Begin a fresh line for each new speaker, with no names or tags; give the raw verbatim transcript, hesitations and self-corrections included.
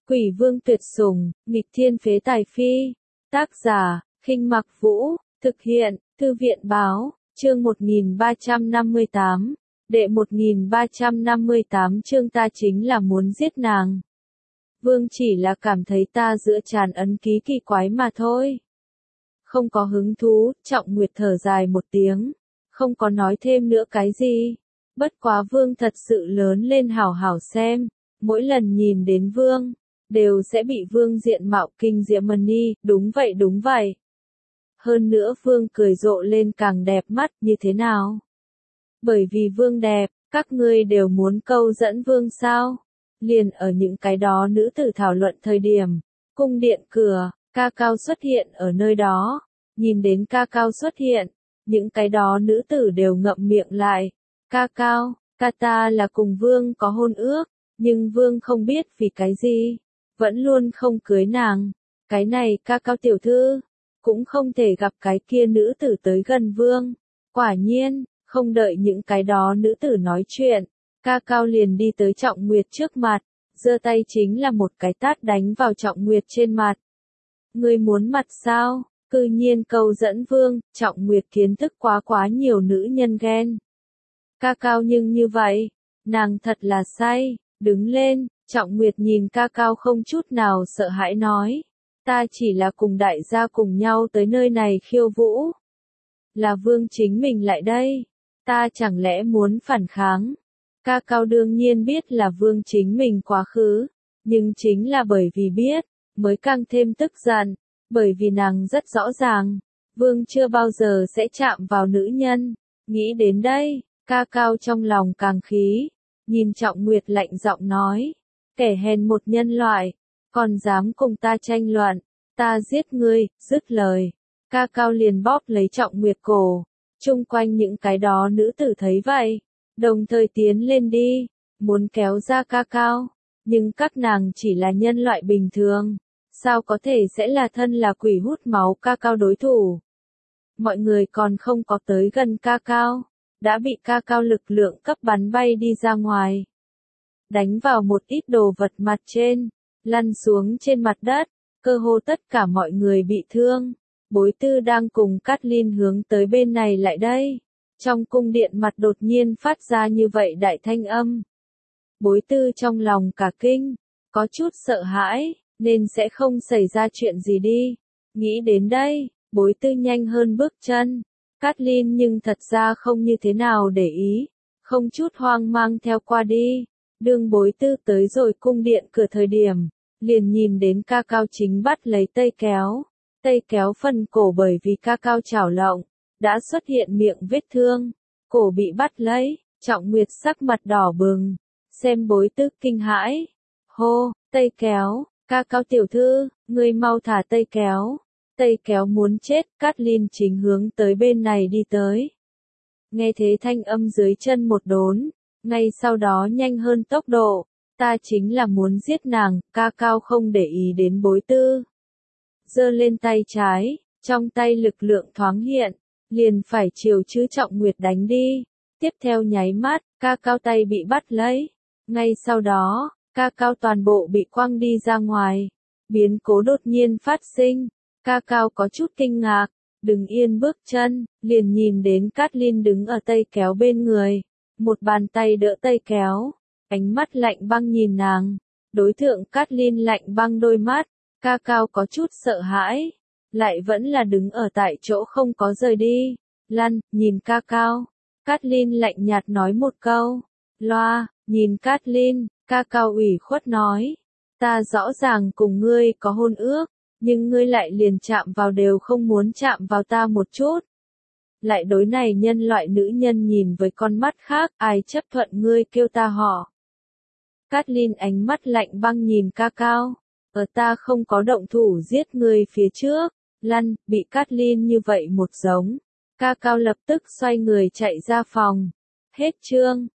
Quỷ vương tuyệt sủng, nghịch thiên phế tài phi. Tác giả, Khinh Mặc Vũ, thực hiện, Thư viện báo, chương một nghìn ba trăm năm mươi tám, đệ một nghìn ba trăm năm mươi tám chương ta chính là muốn giết nàng. Vương chỉ là cảm thấy ta giữa tràn ấn ký kỳ quái mà thôi. Không có hứng thú, Trọng Nguyệt thở dài một tiếng, không có nói thêm nữa cái gì. Bất quá Vương thật sự lớn lên hảo hảo xem, mỗi lần nhìn đến Vương, đều sẽ bị Vương diện mạo kinh diễm mani, đúng vậy đúng vậy. Hơn nữa Vương cười rộ lên càng đẹp mắt như thế nào? Bởi vì Vương đẹp, các ngươi đều muốn câu dẫn Vương sao? Liền ở những cái đó nữ tử thảo luận thời điểm, cung điện cửa, ca cao xuất hiện ở nơi đó. Nhìn đến ca cao xuất hiện, những cái đó nữ tử đều ngậm miệng lại. Ca cao, ca ta là cùng Vương có hôn ước, nhưng Vương không biết vì cái gì, vẫn luôn không cưới nàng. Cái này ca cao tiểu thư, cũng không thể gặp cái kia nữ tử tới gần Vương. Quả nhiên, không đợi những cái đó nữ tử nói chuyện, ca cao liền đi tới Trọng Nguyệt trước mặt, giơ tay chính là một cái tát đánh vào Trọng Nguyệt trên mặt. Ngươi muốn mặt sao? Cư nhiên câu dẫn Vương, Trọng Nguyệt kiến thức quá quá nhiều nữ nhân ghen. Ca cao nhưng như vậy, nàng thật là say, đứng lên, Trọng Nguyệt nhìn ca cao không chút nào sợ hãi nói. Ta chỉ là cùng đại gia cùng nhau tới nơi này khiêu vũ. Là Vương chính mình lại đây, ta chẳng lẽ muốn phản kháng. Ca cao đương nhiên biết là Vương chính mình quá khứ, nhưng chính là bởi vì biết, mới càng thêm tức giận, bởi vì nàng rất rõ ràng, Vương chưa bao giờ sẽ chạm vào nữ nhân. Nghĩ đến đây, ca cao trong lòng càng khí, nhìn Trọng Nguyệt lạnh giọng nói, kẻ hèn một nhân loại, còn dám cùng ta tranh luận, ta giết ngươi, dứt lời. Ca cao liền bóp lấy Trọng Nguyệt cổ, chung quanh những cái đó nữ tử thấy vậy, đồng thời tiến lên đi, muốn kéo ra ca cao, nhưng các nàng chỉ là nhân loại bình thường, sao có thể sẽ là thân là quỷ hút máu ca cao đối thủ. Mọi người còn không có tới gần ca cao, đã bị ca cao lực lượng cấp bắn bay đi ra ngoài. Đánh vào một ít đồ vật mặt trên, lăn xuống trên mặt đất, cơ hồ tất cả mọi người bị thương. Bối tư đang cùng Catlin hướng tới bên này lại đây. Trong cung điện mặt đột nhiên phát ra như vậy đại thanh âm. Bối tư trong lòng cả kinh, có chút sợ hãi, nên sẽ không xảy ra chuyện gì đi. Nghĩ đến đây, bối tư nhanh hơn bước chân. Catlin nhưng thật ra không như thế nào để ý, không chút hoang mang theo qua đi. Đường bối tư tới rồi cung điện cửa thời điểm, liền nhìn đến ca cao chính bắt lấy tay kéo. Tay kéo phần cổ bởi vì ca cao chảo lộng, đã xuất hiện miệng vết thương, cổ bị bắt lấy, Trọng Nguyệt sắc mặt đỏ bừng, xem bối tư kinh hãi. Hô, tay kéo, ca cao tiểu thư, ngươi mau thả tay kéo. Tay kéo muốn chết, Catlin chính hướng tới bên này đi tới. Nghe thế thanh âm dưới chân một đốn, ngay sau đó nhanh hơn tốc độ, ta chính là muốn giết nàng, ca cao không để ý đến bối tư. Giơ lên tay trái, trong tay lực lượng thoáng hiện, liền phải chiều chữ Trọng Nguyệt đánh đi. Tiếp theo nháy mắt, ca cao tay bị bắt lấy. Ngay sau đó, ca cao toàn bộ bị quăng đi ra ngoài. Biến cố đột nhiên phát sinh. Ca cao có chút kinh ngạc, đứng yên bước chân, liền nhìn đến Catlin đứng ở tay kéo bên người. Một bàn tay đỡ tay kéo, ánh mắt lạnh băng nhìn nàng. Đối tượng Catlin lạnh băng đôi mắt, ca cao có chút sợ hãi, lại vẫn là đứng ở tại chỗ không có rời đi. Lăn, nhìn ca cao. Catlin lạnh nhạt nói một câu. Loa, nhìn Catlin, ca cao ủy khuất nói. Ta rõ ràng cùng ngươi có hôn ước, nhưng ngươi lại liền chạm vào đều không muốn chạm vào ta một chút. Lại đối này nhân loại nữ nhân nhìn với con mắt khác, ai chấp thuận ngươi kêu ta họ. Catlin ánh mắt lạnh băng nhìn ca cao. Ở ta không có động thủ giết ngươi phía trước. Lăn, bị Catlin như vậy một giống. Ca cao lập tức xoay người chạy ra phòng. Hết chương.